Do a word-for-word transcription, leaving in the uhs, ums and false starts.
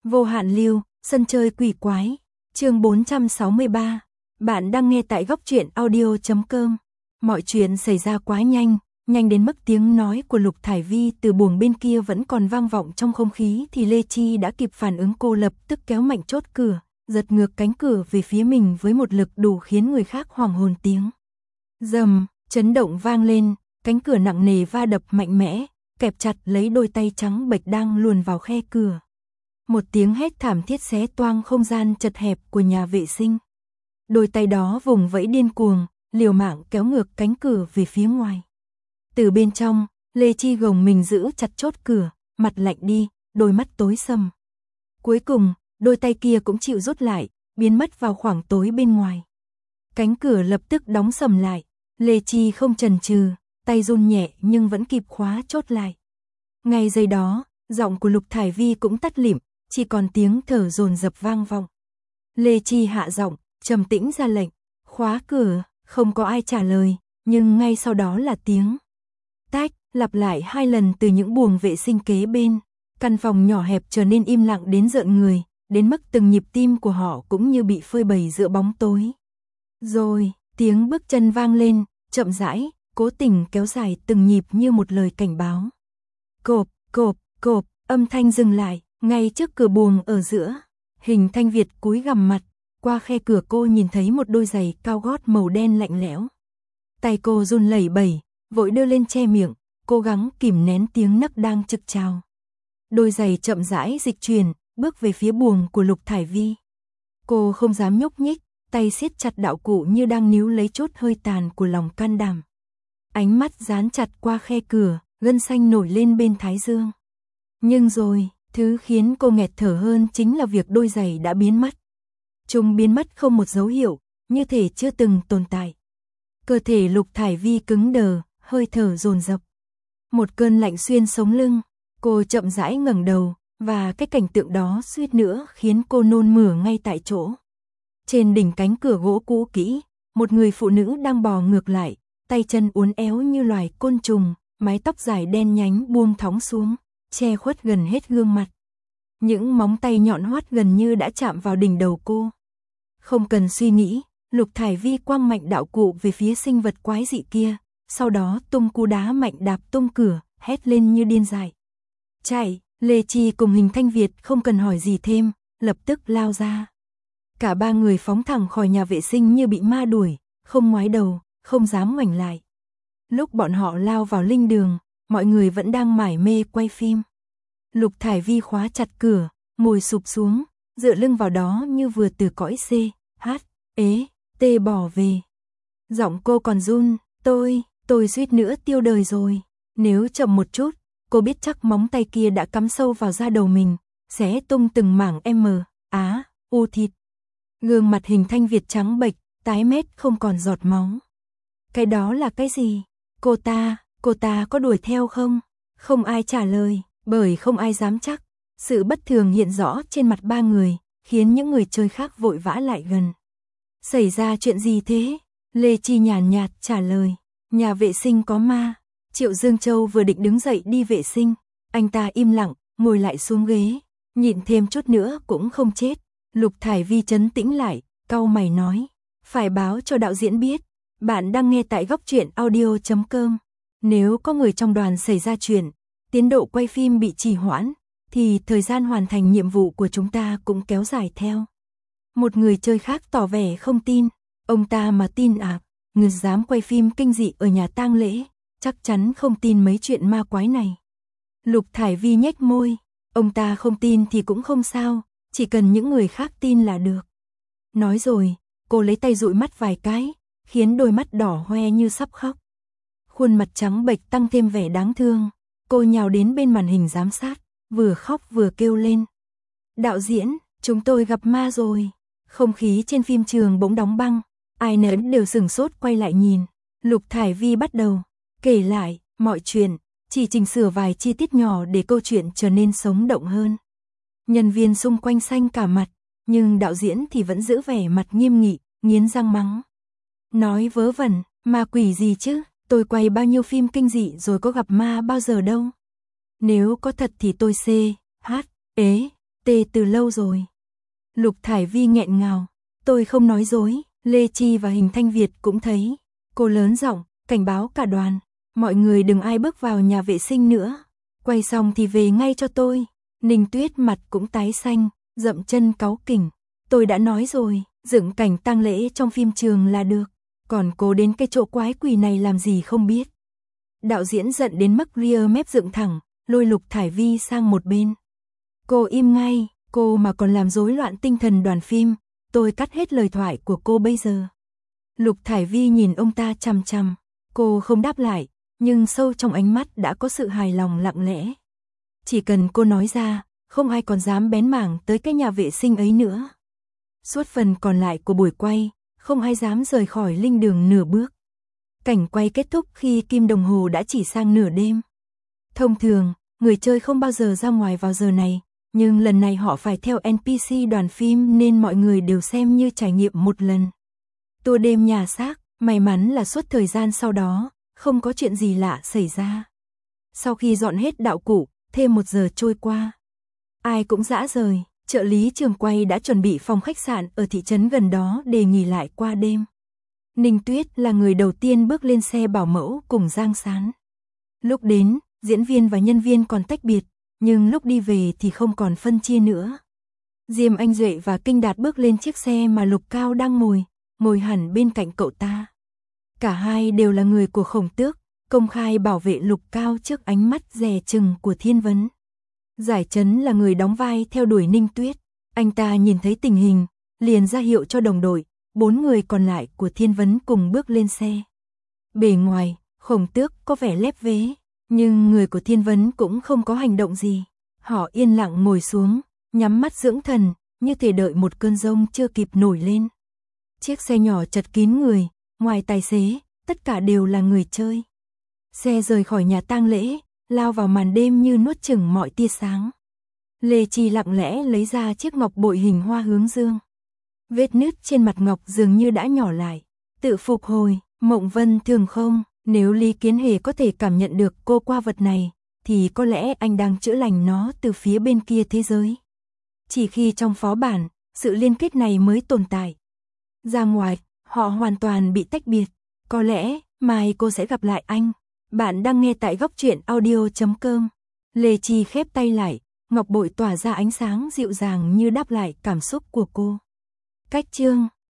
Vô hạn lưu, sân chơi quỷ quái, chương bốn trăm sáu mươi ba. Bạn đang nghe tại góc truyện audio chấm com. Mọi chuyện xảy ra quá nhanh, nhanh đến mức tiếng nói của Lục Thải Vi từ buồng bên kia vẫn còn vang vọng trong không khí thì Lê Chi đã kịp phản ứng, cô lập tức kéo mạnh chốt cửa, giật ngược cánh cửa về phía mình với một lực đủ khiến người khác hoảng hồn. Tiếng rầm, chấn động vang lên, cánh cửa nặng nề va đập mạnh mẽ, kẹp chặt lấy đôi tay trắng bệch đang luồn vào khe cửa. Một tiếng hét thảm thiết xé toang không gian chật hẹp của nhà vệ sinh. Đôi tay đó vùng vẫy điên cuồng, liều mạng kéo ngược cánh cửa về phía ngoài. Từ bên trong, Lê Chi gồng mình giữ chặt chốt cửa, mặt lạnh đi, đôi mắt tối sầm. Cuối cùng, đôi tay kia cũng chịu rút lại, biến mất vào khoảng tối bên ngoài. Cánh cửa lập tức đóng sầm lại, Lê Chi không chần chừ, tay run nhẹ nhưng vẫn kịp khóa chốt lại. Ngay giây đó, giọng của Lục Thải Vi cũng tắt lịm, chỉ còn tiếng thở dồn dập vang vọng. Lê Chi hạ giọng, trầm tĩnh ra lệnh, khóa cửa. Không có ai trả lời, nhưng ngay sau đó là tiếng tách, lặp lại hai lần từ những buồng vệ sinh kế bên. Căn phòng nhỏ hẹp trở nên im lặng đến rợn người, đến mức từng nhịp tim của họ cũng như bị phơi bày giữa bóng tối. Rồi, tiếng bước chân vang lên, chậm rãi, cố tình kéo dài từng nhịp như một lời cảnh báo. Cộp, cộp, cộp, âm thanh dừng lại, ngay trước cửa buồng ở giữa. Hình Thanh Việt cúi gằm mặt, qua khe cửa cô nhìn thấy một đôi giày cao gót màu đen lạnh lẽo. Tay cô run lẩy bẩy, vội đưa lên che miệng, cố gắng kìm nén tiếng nấc đang trực trào. Đôi giày chậm rãi dịch chuyển, bước về phía buồng của Lục Thải Vi. Cô không dám nhúc nhích, tay siết chặt đạo cụ như đang níu lấy chốt hơi tàn của lòng can đảm. Ánh mắt dán chặt qua khe cửa, gân xanh nổi lên bên thái dương. Nhưng rồi, thứ khiến cô nghẹt thở hơn chính là việc đôi giày đã biến mất. Chúng biến mất không một dấu hiệu, như thể chưa từng tồn tại. Cơ thể Lục Thải Vi cứng đờ, hơi thở dồn dập. Một cơn lạnh xuyên sống lưng, cô chậm rãi ngẩng đầu, và cái cảnh tượng đó suýt nữa khiến cô nôn mửa ngay tại chỗ. Trên đỉnh cánh cửa gỗ cũ kỹ, một người phụ nữ đang bò ngược lại, tay chân uốn éo như loài côn trùng, mái tóc dài đen nhánh buông thõng xuống, che khuất gần hết gương mặt. Những móng tay nhọn hoắt gần như đã chạm vào đỉnh đầu cô. Không cần suy nghĩ, Lục Thải Vi quăng mạnh đạo cụ về phía sinh vật quái dị kia, sau đó tung cú đá mạnh đạp tung cửa, hét lên như điên dại. Chạy, Lê Chi cùng Hình Thanh Việt không cần hỏi gì thêm, lập tức lao ra. Cả ba người phóng thẳng khỏi nhà vệ sinh như bị ma đuổi, không ngoái đầu, không dám ngoảnh lại. Lúc bọn họ lao vào linh đường, mọi người vẫn đang mải mê quay phim. Lục Thải Vi khóa chặt cửa, ngồi sụp xuống, dựa lưng vào đó như vừa từ cõi C, H, ế, T bỏ về. Giọng cô còn run, tôi, tôi suýt nữa tiêu đời rồi. Nếu chậm một chút, cô biết chắc móng tay kia đã cắm sâu vào da đầu mình, xé tung từng mảng M, Á, U thịt. Gương mặt Hình Thanh Việt trắng bệch, tái mét không còn giọt máu. Cái đó là cái gì? Cô ta, cô ta có đuổi theo không? Không ai trả lời, bởi không ai dám chắc. Sự bất thường hiện rõ trên mặt ba người, khiến những người chơi khác vội vã lại gần. Xảy ra chuyện gì thế? Lê Chi nhàn nhạt trả lời. Nhà vệ sinh có ma. Triệu Dương Châu vừa định đứng dậy đi vệ sinh. Anh ta im lặng, ngồi lại xuống ghế. Nhịn thêm chút nữa cũng không chết. Lục Thải Vi trấn tĩnh lại, cau mày nói. Phải báo cho đạo diễn biết. Bạn đang nghe tại góc truyện audio chấm com. Nếu có người trong đoàn xảy ra chuyện, tiến độ quay phim bị trì hoãn, thì thời gian hoàn thành nhiệm vụ của chúng ta cũng kéo dài theo. Một người chơi khác tỏ vẻ không tin. Ông ta mà tin à? Người dám quay phim kinh dị ở nhà tang lễ, chắc chắn không tin mấy chuyện ma quái này. Lục Thải Vi nhếch môi. Ông ta không tin thì cũng không sao, chỉ cần những người khác tin là được. Nói rồi, cô lấy tay dụi mắt vài cái, khiến đôi mắt đỏ hoe như sắp khóc. Khuôn mặt trắng bệch tăng thêm vẻ đáng thương. Cô nhào đến bên màn hình giám sát, vừa khóc vừa kêu lên. Đạo diễn, chúng tôi gặp ma rồi. Không khí trên phim trường bỗng đóng băng, ai nấy đều sửng sốt quay lại nhìn. Lục Thải Vi bắt đầu kể lại mọi chuyện, chỉ chỉnh sửa vài chi tiết nhỏ để câu chuyện trở nên sống động hơn. Nhân viên xung quanh xanh cả mặt, nhưng đạo diễn thì vẫn giữ vẻ mặt nghiêm nghị, nghiến răng mắng. Nói vớ vẩn, ma quỷ gì chứ, tôi quay bao nhiêu phim kinh dị rồi có gặp ma bao giờ đâu. Nếu có thật thì tôi C, H, ế, Tê từ lâu rồi. Lục Thải Vi nghẹn ngào. Tôi không nói dối, Lê Chi và Hình Thanh Việt cũng thấy. Cô lớn giọng, cảnh báo cả đoàn. Mọi người đừng ai bước vào nhà vệ sinh nữa. Quay xong thì về ngay cho tôi. Ninh Tuyết mặt cũng tái xanh, dậm chân cáu kỉnh. Tôi đã nói rồi, dựng cảnh tang lễ trong phim trường là được. Còn cô đến cái chỗ quái quỷ này làm gì không biết. Đạo diễn giận đến mức ria mép dựng thẳng, lôi Lục Thải Vi sang một bên. Cô im ngay, cô mà còn làm rối loạn tinh thần đoàn phim, tôi cắt hết lời thoại của cô bây giờ. Lục Thải Vi nhìn ông ta chằm chằm, cô không đáp lại, nhưng sâu trong ánh mắt đã có sự hài lòng lặng lẽ. Chỉ cần cô nói ra, không ai còn dám bén mảng tới cái nhà vệ sinh ấy nữa. Suốt phần còn lại của buổi quay, không ai dám rời khỏi linh đường nửa bước. Cảnh quay kết thúc khi kim đồng hồ đã chỉ sang nửa đêm. Thông thường, người chơi không bao giờ ra ngoài vào giờ này, nhưng lần này họ phải theo en pê xê đoàn phim nên mọi người đều xem như trải nghiệm một lần. Tour đêm nhà xác, may mắn là suốt thời gian sau đó, không có chuyện gì lạ xảy ra. Sau khi dọn hết đạo cụ, thêm một giờ trôi qua. Ai cũng dã rời, trợ lý trường quay đã chuẩn bị phòng khách sạn ở thị trấn gần đó để nghỉ lại qua đêm. Ninh Tuyết là người đầu tiên bước lên xe bảo mẫu cùng Giang Sán. Lúc đến, diễn viên và nhân viên còn tách biệt, nhưng lúc đi về thì không còn phân chia nữa. Diêm Anh Duệ và Kinh Đạt bước lên chiếc xe mà Lục Cao đang ngồi, ngồi hẳn bên cạnh cậu ta. Cả hai đều là người của Khổng Tước, công khai bảo vệ Lục Cao trước ánh mắt dè chừng của Thiên Vấn. Giải Trấn là người đóng vai theo đuổi Ninh Tuyết, anh ta nhìn thấy tình hình, liền ra hiệu cho đồng đội, bốn người còn lại của Thiên Vấn cùng bước lên xe. Bề ngoài, Khổng Tước có vẻ lép vế, nhưng người của Thiên Vấn cũng không có hành động gì. Họ yên lặng ngồi xuống, nhắm mắt dưỡng thần, như thể đợi một cơn giông chưa kịp nổi lên. Chiếc xe nhỏ chật kín người, ngoài tài xế, tất cả đều là người chơi. Xe rời khỏi nhà tang lễ, lao vào màn đêm như nuốt chửng mọi tia sáng. Lê Chi lặng lẽ lấy ra chiếc ngọc bội hình hoa hướng dương. Vết nứt trên mặt ngọc dường như đã nhỏ lại. Tự phục hồi, Mộng Vân thường không, nếu Lý Kiến Hề có thể cảm nhận được cô qua vật này, thì có lẽ anh đang chữa lành nó từ phía bên kia thế giới. Chỉ khi trong phó bản, sự liên kết này mới tồn tại. Ra ngoài, họ hoàn toàn bị tách biệt. Có lẽ, mai cô sẽ gặp lại anh. Bạn đang nghe tại góc truyện audio chấm com. Lê Chi khép tay lại, ngọc bội tỏa ra ánh sáng dịu dàng như đáp lại cảm xúc của cô. Cách chương